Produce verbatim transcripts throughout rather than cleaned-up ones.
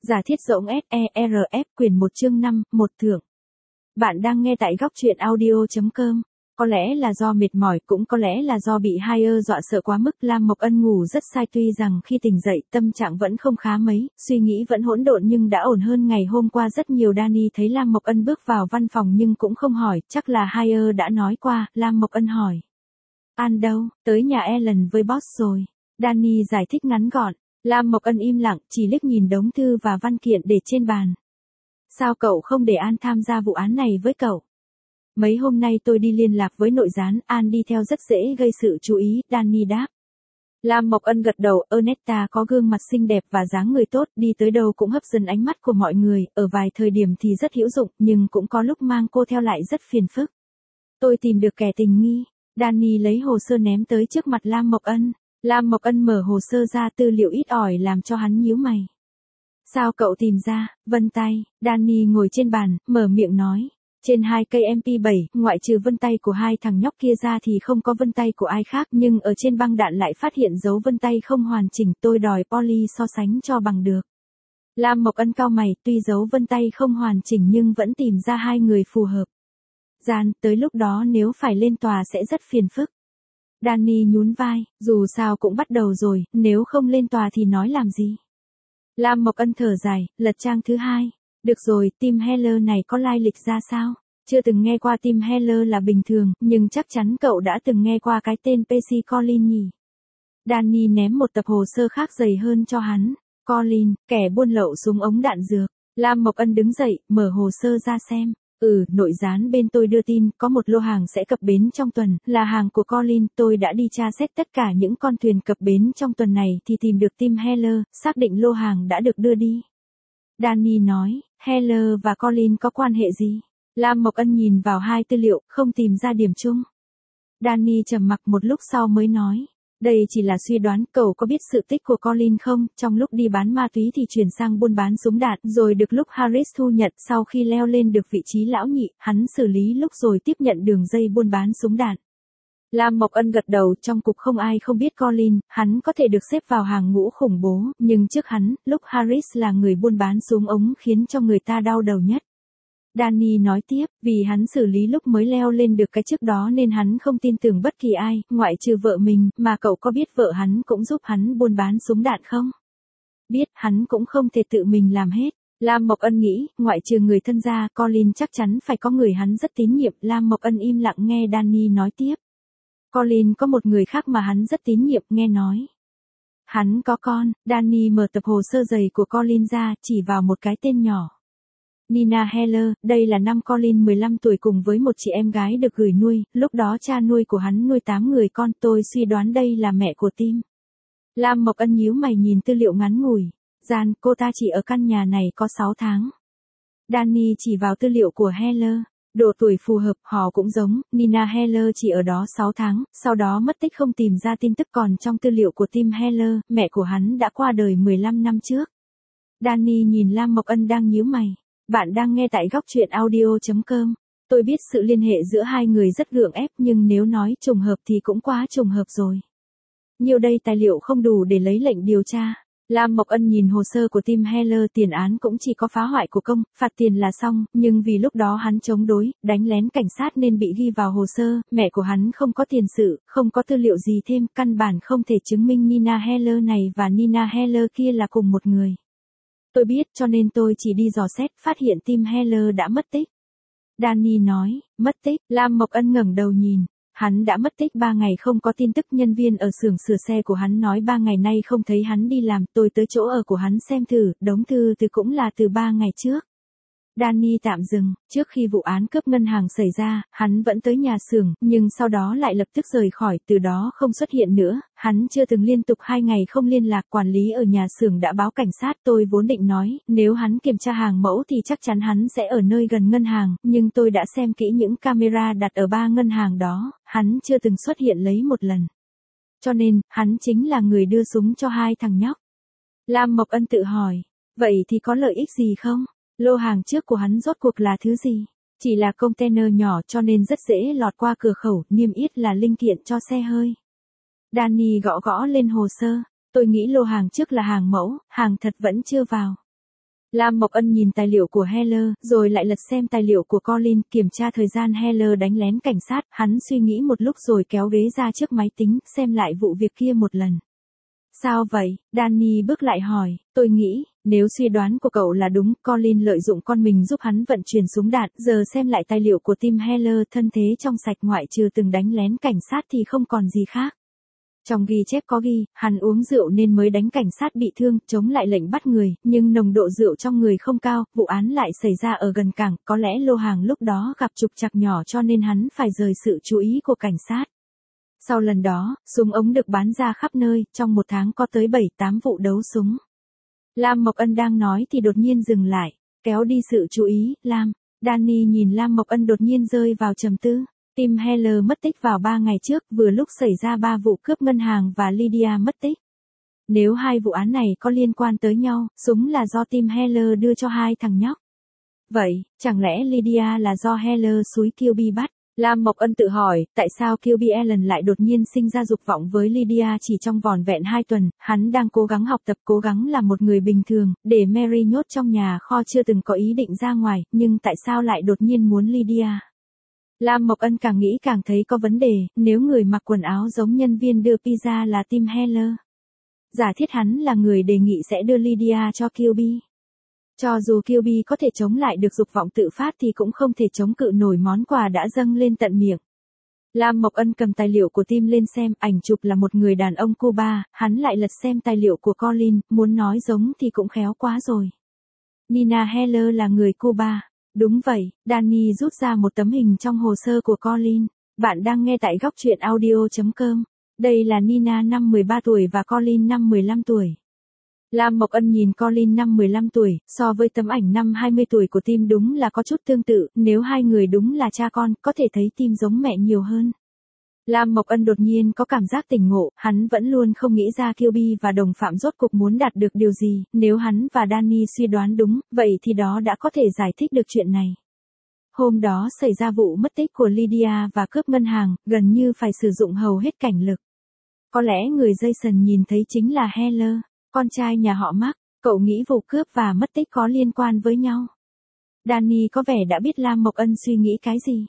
Giả thiết rỗng ét e rờ ép quyển một chương năm, một thưởng. Bạn đang nghe tại góc truyện audio chấm com. Có lẽ là do mệt mỏi, cũng có lẽ là do bị Haier dọa sợ quá mức, Lam Mộc Ân ngủ rất sai, tuy rằng khi tỉnh dậy tâm trạng vẫn không khá mấy, suy nghĩ vẫn hỗn độn nhưng đã ổn hơn ngày hôm qua rất nhiều. Danny thấy Lam Mộc Ân bước vào văn phòng nhưng cũng không hỏi, chắc là Haier đã nói qua. Lam Mộc Ân hỏi: An đâu? Tới nhà Ellen với boss rồi. Danny giải thích ngắn gọn. Lam Mộc Ân im lặng, chỉ liếc nhìn đống thư và văn kiện để trên bàn. Sao cậu không để An tham gia vụ án này với cậu? Mấy hôm nay tôi đi liên lạc với nội gián, An đi theo rất dễ gây sự chú ý, Danny đáp. Lam Mộc Ân gật đầu, Ernesta có gương mặt xinh đẹp và dáng người tốt, đi tới đâu cũng hấp dẫn ánh mắt của mọi người, ở vài thời điểm thì rất hữu dụng, nhưng cũng có lúc mang cô theo lại rất phiền phức. Tôi tìm được kẻ tình nghi. Danny lấy hồ sơ ném tới trước mặt Lam Mộc Ân. Lam Mộc Ân mở hồ sơ ra, tư liệu ít ỏi làm cho hắn nhíu mày. Sao cậu tìm ra? Vân tay. Danny ngồi trên bàn, mở miệng nói. Trên hai cây em pê bảy, ngoại trừ vân tay của hai thằng nhóc kia ra thì không có vân tay của ai khác, nhưng ở trên băng đạn lại phát hiện dấu vân tay không hoàn chỉnh, tôi đòi Polly so sánh cho bằng được. Lam Mộc Ân cau mày, tuy dấu vân tay không hoàn chỉnh nhưng vẫn tìm ra hai người phù hợp. Gian, tới lúc đó nếu phải lên tòa sẽ rất phiền phức. Danny nhún vai, dù sao cũng bắt đầu rồi, nếu không lên tòa thì nói làm gì. Lam Mộc Ân thở dài, lật trang thứ hai. Được rồi, Tim Heller này có lai lịch ra sao? Chưa từng nghe qua Tim Heller là bình thường, nhưng chắc chắn cậu đã từng nghe qua cái tên Percy Collins nhỉ? Danny ném một tập hồ sơ khác dày hơn cho hắn. Collins, kẻ buôn lậu súng ống đạn dược. Lam Mộc Ân đứng dậy, mở hồ sơ ra xem. Ừ, nội gián bên tôi đưa tin, có một lô hàng sẽ cập bến trong tuần, là hàng của Collins, tôi đã đi tra xét tất cả những con thuyền cập bến trong tuần này thì tìm được Tim Heller, xác định lô hàng đã được đưa đi. Danny nói, Heller và Collins có quan hệ gì? Lam Mộc Ân nhìn vào hai tư liệu, không tìm ra điểm chung. Danny trầm mặc một lúc sau mới nói. Đây chỉ là suy đoán, cậu có biết sự tích của Collins không? Trong lúc đi bán ma túy thì chuyển sang buôn bán súng đạn, rồi được lúc Harris thu nhận, sau khi leo lên được vị trí lão nhị, hắn xử lý lúc rồi tiếp nhận đường dây buôn bán súng đạn. Lam Mộc Ân gật đầu, trong cục không ai không biết Collins, hắn có thể được xếp vào hàng ngũ khủng bố, nhưng trước hắn, lúc Harris là người buôn bán súng ống khiến cho người ta đau đầu nhất. Danny nói tiếp, vì hắn xử lý lúc mới leo lên được cái trước đó nên hắn không tin tưởng bất kỳ ai, ngoại trừ vợ mình, mà cậu có biết vợ hắn cũng giúp hắn buôn bán súng đạn không? Biết, hắn cũng không thể tự mình làm hết. Lam Mộc Ân nghĩ, ngoại trừ người thân gia, Collins chắc chắn phải có người hắn rất tín nhiệm. Lam Mộc Ân im lặng nghe Danny nói tiếp. Collins có một người khác mà hắn rất tín nhiệm, nghe nói. Hắn có con. Danny mở tập hồ sơ dày của Collins ra, chỉ vào một cái tên nhỏ. Nina Heller, đây là năm Collins mười lăm tuổi cùng với một chị em gái được gửi nuôi, lúc đó cha nuôi của hắn nuôi tám người con, tôi suy đoán đây là mẹ của Tim. Lam Mộc Ân nhíu mày nhìn tư liệu ngắn ngủi. Gian, cô ta chỉ ở căn nhà này có sáu tháng. Danny chỉ vào tư liệu của Heller. Độ tuổi phù hợp, họ cũng giống, Nina Heller chỉ ở đó sáu tháng, sau đó mất tích không tìm ra tin tức, còn trong tư liệu của Tim Heller, mẹ của hắn đã qua đời mười lăm năm trước. Danny nhìn Lam Mộc Ân đang nhíu mày. Bạn đang nghe tại góc truyện audio chấm com. Tôi biết sự liên hệ giữa hai người rất gượng ép, nhưng nếu nói trùng hợp thì cũng quá trùng hợp rồi. Nhiều đây tài liệu không đủ để lấy lệnh điều tra. Lam Mộc Ân nhìn hồ sơ của Tim Heller, tiền án cũng chỉ có phá hoại của công, phạt tiền là xong, nhưng vì lúc đó hắn chống đối, đánh lén cảnh sát nên bị ghi vào hồ sơ, mẹ của hắn không có tiền sử, không có tư liệu gì thêm, căn bản không thể chứng minh Nina Heller này và Nina Heller kia là cùng một người. Tôi biết, cho nên tôi chỉ đi dò xét, phát hiện Tim Heller đã mất tích. Danny nói, mất tích. Lam Mộc Ân ngẩng đầu nhìn. Hắn đã mất tích ba ngày không có tin tức, nhân viên ở xưởng sửa xe của hắn nói ba ngày nay không thấy hắn đi làm, tôi tới chỗ ở của hắn xem thử, đống thư từ cũng là từ ba ngày trước. Danny tạm dừng, trước khi vụ án cướp ngân hàng xảy ra, hắn vẫn tới nhà xưởng, nhưng sau đó lại lập tức rời khỏi, từ đó không xuất hiện nữa, hắn chưa từng liên tục hai ngày không liên lạc, quản lý ở nhà xưởng đã báo cảnh sát, tôi vốn định nói, nếu hắn kiểm tra hàng mẫu thì chắc chắn hắn sẽ ở nơi gần ngân hàng, nhưng tôi đã xem kỹ những camera đặt ở ba ngân hàng đó, hắn chưa từng xuất hiện lấy một lần. Cho nên, hắn chính là người đưa súng cho hai thằng nhóc. Lam Mộc Ân tự hỏi, vậy thì có lợi ích gì không? Lô hàng trước của hắn rốt cuộc là thứ gì? Chỉ là container nhỏ cho nên rất dễ lọt qua cửa khẩu, niêm yết là linh kiện cho xe hơi. Danny gõ gõ lên hồ sơ, tôi nghĩ lô hàng trước là hàng mẫu, hàng thật vẫn chưa vào. Lam Mộc Ân nhìn tài liệu của Heller, rồi lại lật xem tài liệu của Colin, kiểm tra thời gian Heller đánh lén cảnh sát, hắn suy nghĩ một lúc rồi kéo ghế ra trước máy tính, xem lại vụ việc kia một lần. Sao vậy? Danny bước lại hỏi, tôi nghĩ, nếu suy đoán của cậu là đúng, Colin lợi dụng con mình giúp hắn vận chuyển súng đạn, giờ xem lại tài liệu của Tim Heller, thân thế trong sạch ngoại trừ từng đánh lén cảnh sát thì không còn gì khác. Trong ghi chép có ghi, hắn uống rượu nên mới đánh cảnh sát bị thương, chống lại lệnh bắt người, nhưng nồng độ rượu trong người không cao, vụ án lại xảy ra ở gần cảng, có lẽ lô hàng lúc đó gặp trục trặc nhỏ cho nên hắn phải rời sự chú ý của cảnh sát. Sau lần đó, súng ống được bán ra khắp nơi, trong một tháng có tới bảy tám vụ đấu súng. Lam Mộc Ân đang nói thì đột nhiên dừng lại, kéo đi sự chú ý, Lam. Danny nhìn Lam Mộc Ân đột nhiên rơi vào trầm tư. Tim Heller mất tích vào ba ngày trước, vừa lúc xảy ra ba vụ cướp ngân hàng và Lydia mất tích. Nếu hai vụ án này có liên quan tới nhau, súng là do Tim Heller đưa cho hai thằng nhóc. Vậy, chẳng lẽ Lydia là do Heller xúi Kilby bắt? Lam Mộc Ân tự hỏi, tại sao Kilby Allen lại đột nhiên sinh ra dục vọng với Lydia chỉ trong vỏn vẹn hai tuần, hắn đang cố gắng học tập, cố gắng làm một người bình thường, để Mary nhốt trong nhà kho chưa từng có ý định ra ngoài, nhưng tại sao lại đột nhiên muốn Lydia? Lam Mộc Ân càng nghĩ càng thấy có vấn đề, nếu người mặc quần áo giống nhân viên đưa pizza là Tim Heller. Giả thiết hắn là người đề nghị sẽ đưa Lydia cho Kilby. Cho dù Kilby có thể chống lại được dục vọng tự phát thì cũng không thể chống cự nổi món quà đã dâng lên tận miệng. Lam Mộc Ân cầm tài liệu của Tim lên xem, ảnh chụp là một người đàn ông Cuba, hắn lại lật xem tài liệu của Colin, muốn nói giống thì cũng khéo quá rồi. Nina Heller là người Cuba. Đúng vậy, Danny rút ra một tấm hình trong hồ sơ của Colin. Bạn đang nghe tại góc truyện audio chấm com. Đây là Nina năm mười ba tuổi và Colin năm mười lăm tuổi. Lam Mộc Ân nhìn Colin năm mười lăm tuổi, so với tấm ảnh năm hai mươi tuổi của Tim đúng là có chút tương tự, nếu hai người đúng là cha con, có thể thấy Tim giống mẹ nhiều hơn. Lam Mộc Ân đột nhiên có cảm giác tỉnh ngộ, hắn vẫn luôn không nghĩ ra Kilby và đồng phạm rốt cuộc muốn đạt được điều gì, nếu hắn và Danny suy đoán đúng, vậy thì đó đã có thể giải thích được chuyện này. Hôm đó xảy ra vụ mất tích của Lydia và cướp ngân hàng, gần như phải sử dụng hầu hết cảnh lực. Có lẽ người Jason nhìn thấy chính là Heller, con trai nhà họ Mark, cậu nghĩ vụ cướp và mất tích có liên quan với nhau. Danny có vẻ đã biết Lam Mộc Ân suy nghĩ cái gì.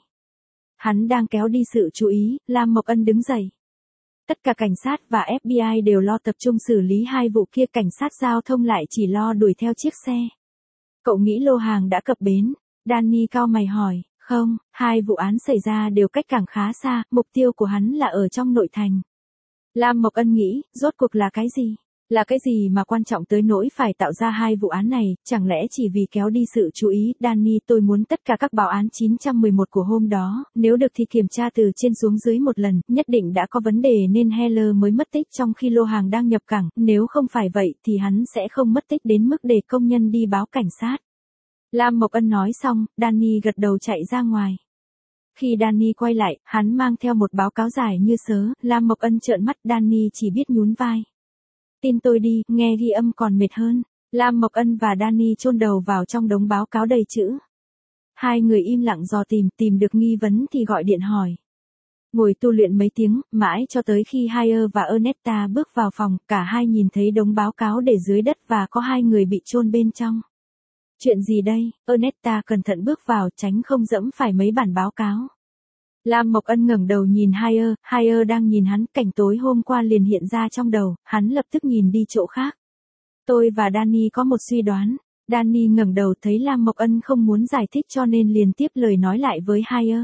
Hắn đang kéo đi sự chú ý, Lam Mộc Ân đứng dậy. Tất cả cảnh sát và ép bê i đều lo tập trung xử lý hai vụ kia, cảnh sát giao thông lại chỉ lo đuổi theo chiếc xe. Cậu nghĩ lô hàng đã cập bến? Danny cau mày hỏi, không, hai vụ án xảy ra đều cách cảng khá xa, mục tiêu của hắn là ở trong nội thành. Lam Mộc Ân nghĩ, rốt cuộc là cái gì? Là cái gì mà quan trọng tới nỗi phải tạo ra hai vụ án này, chẳng lẽ chỉ vì kéo đi sự chú ý? Danny, tôi muốn tất cả các báo án chín trăm mười một của hôm đó, nếu được thì kiểm tra từ trên xuống dưới một lần, nhất định đã có vấn đề nên Heller mới mất tích trong khi lô hàng đang nhập cảng, nếu không phải vậy thì hắn sẽ không mất tích đến mức để công nhân đi báo cảnh sát. Lam Mộc Ân nói xong, Danny gật đầu chạy ra ngoài. Khi Danny quay lại, hắn mang theo một báo cáo dài như sớ, Lam Mộc Ân trợn mắt, Danny chỉ biết nhún vai. Tin tôi đi, nghe ghi âm còn mệt hơn. Lam Mộc Ân và Danny chôn đầu vào trong đống báo cáo đầy chữ. Hai người im lặng dò tìm, tìm được nghi vấn thì gọi điện hỏi. Ngồi tu luyện mấy tiếng, mãi cho tới khi Hyer và Ernesta bước vào phòng, cả hai nhìn thấy đống báo cáo để dưới đất và có hai người bị chôn bên trong. Chuyện gì đây? Ernesta cẩn thận bước vào, tránh không dẫm phải mấy bản báo cáo. Lam Mộc Ân ngẩng đầu nhìn Hyer, Hyer đang nhìn hắn, cảnh tối hôm qua liền hiện ra trong đầu, hắn lập tức nhìn đi chỗ khác. Tôi và Danny có một suy đoán. Danny ngẩng đầu thấy Lam Mộc Ân không muốn giải thích cho nên liền tiếp lời nói lại với Hyer.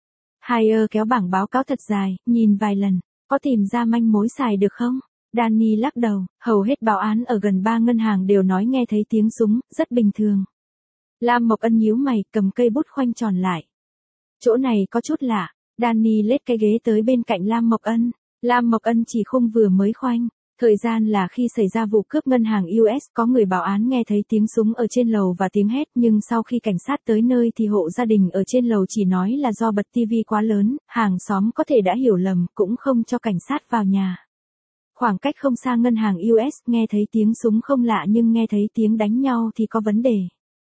Hyer kéo bảng báo cáo thật dài, nhìn vài lần, có tìm ra manh mối xài được không? Danny lắc đầu, hầu hết báo án ở gần ba ngân hàng đều nói nghe thấy tiếng súng, rất bình thường. Lam Mộc Ân nhíu mày, cầm cây bút khoanh tròn lại. Chỗ này có chút lạ. Danny lết cái ghế tới bên cạnh Lam Mộc Ân. Lam Mộc Ân chỉ khung vừa mới khoanh. Thời gian là khi xảy ra vụ cướp ngân hàng u ét, có người báo án nghe thấy tiếng súng ở trên lầu và tiếng hét, nhưng sau khi cảnh sát tới nơi thì hộ gia đình ở trên lầu chỉ nói là do bật tivi quá lớn, hàng xóm có thể đã hiểu lầm, cũng không cho cảnh sát vào nhà. Khoảng cách không xa ngân hàng u ét, nghe thấy tiếng súng không lạ nhưng nghe thấy tiếng đánh nhau thì có vấn đề.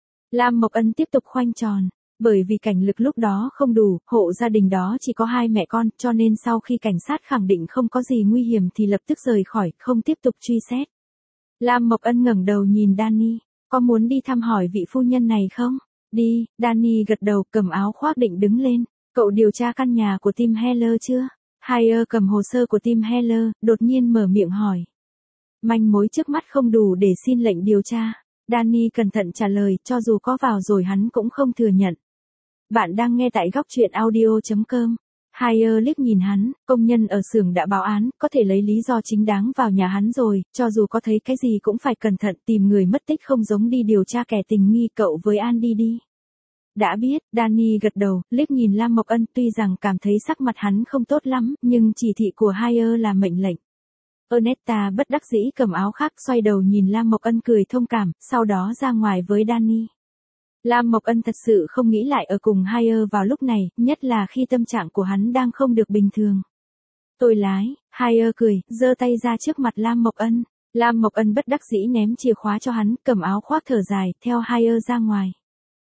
Lam Mộc Ân tiếp tục khoanh tròn. Bởi vì cảnh lực lúc đó không đủ, hộ gia đình đó chỉ có hai mẹ con, cho nên sau khi cảnh sát khẳng định không có gì nguy hiểm thì lập tức rời khỏi, không tiếp tục truy xét. Lam Mộc Ân ngẩng đầu nhìn Danny. Có muốn đi thăm hỏi vị phu nhân này không? Đi, Danny gật đầu cầm áo khoác định đứng lên. Cậu điều tra căn nhà của Tim Heller chưa? Hire cầm hồ sơ của Tim Heller, đột nhiên mở miệng hỏi. Manh mối trước mắt không đủ để xin lệnh điều tra. Danny cẩn thận trả lời, cho dù có vào rồi hắn cũng không thừa nhận. Bạn đang nghe tại góc truyện audio.com. Hire liếc nhìn hắn, công nhân ở xưởng đã báo án, có thể lấy lý do chính đáng vào nhà hắn rồi, cho dù có thấy cái gì cũng phải cẩn thận tìm người mất tích không giống đi điều tra kẻ tình nghi cậu với Andy đi. Đã biết, Danny gật đầu, liếc nhìn Lam Mộc Ân tuy rằng cảm thấy sắc mặt hắn không tốt lắm, nhưng chỉ thị của Hire là mệnh lệnh. Ernesta bất đắc dĩ cầm áo khác xoay đầu nhìn Lam Mộc Ân cười thông cảm, sau đó ra ngoài với Danny. Lam Mộc Ân thật sự không nghĩ lại ở cùng Hire vào lúc này, nhất là khi tâm trạng của hắn đang không được bình thường. Tôi lái, Hire cười, giơ tay ra trước mặt Lam Mộc Ân. Lam Mộc Ân bất đắc dĩ ném chìa khóa cho hắn, cầm áo khoác thở dài, theo Hire ra ngoài.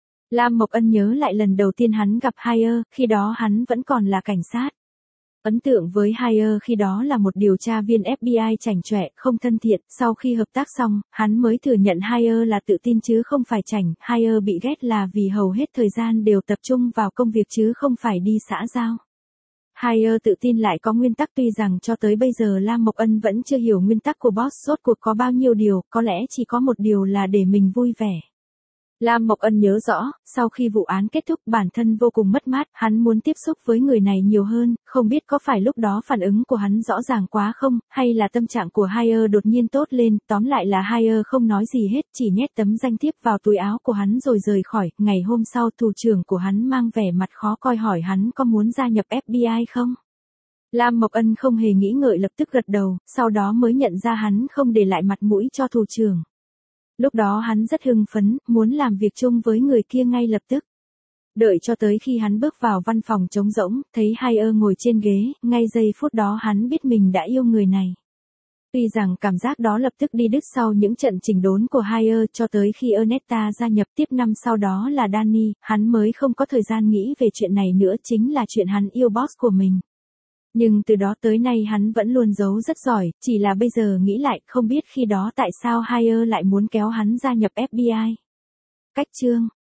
Lam Mộc Ân nhớ lại lần đầu tiên hắn gặp Hire, khi đó hắn vẫn còn là cảnh sát. Ấn tượng với Hire khi đó là một điều tra viên ép bê i chảnh chọe, không thân thiện, sau khi hợp tác xong, hắn mới thừa nhận Hire là tự tin chứ không phải chảnh, Hire bị ghét là vì hầu hết thời gian đều tập trung vào công việc chứ không phải đi xã giao. Hire tự tin lại có nguyên tắc tuy rằng cho tới bây giờ Lam Mộc Ân vẫn chưa hiểu nguyên tắc của boss rốt cuộc có bao nhiêu điều, có lẽ chỉ có một điều là để mình vui vẻ. Lam Mộc Ân nhớ rõ, sau khi vụ án kết thúc bản thân vô cùng mất mát, hắn muốn tiếp xúc với người này nhiều hơn, không biết có phải lúc đó phản ứng của hắn rõ ràng quá không, hay là tâm trạng của Hire đột nhiên tốt lên, tóm lại là Hire không nói gì hết, chỉ nhét tấm danh thiếp vào túi áo của hắn rồi rời khỏi, ngày hôm sau thủ trưởng của hắn mang vẻ mặt khó coi hỏi hắn có muốn gia nhập ép bê i không? Lam Mộc Ân không hề nghĩ ngợi lập tức gật đầu, sau đó mới nhận ra hắn không để lại mặt mũi cho thủ trưởng. Lúc đó hắn rất hưng phấn, muốn làm việc chung với người kia ngay lập tức. Đợi cho tới khi hắn bước vào văn phòng trống rỗng, thấy Hire ngồi trên ghế, ngay giây phút đó hắn biết mình đã yêu người này. Tuy rằng cảm giác đó lập tức đi đứt sau những trận chỉnh đốn của Hire cho tới khi Ernesta gia nhập tiếp năm sau đó là Danny, hắn mới không có thời gian nghĩ về chuyện này nữa chính là chuyện hắn yêu boss của mình. Nhưng từ đó tới nay hắn vẫn luôn giấu rất giỏi, chỉ là bây giờ nghĩ lại không biết khi đó tại sao Hire lại muốn kéo hắn gia nhập ép bê i. Cách chương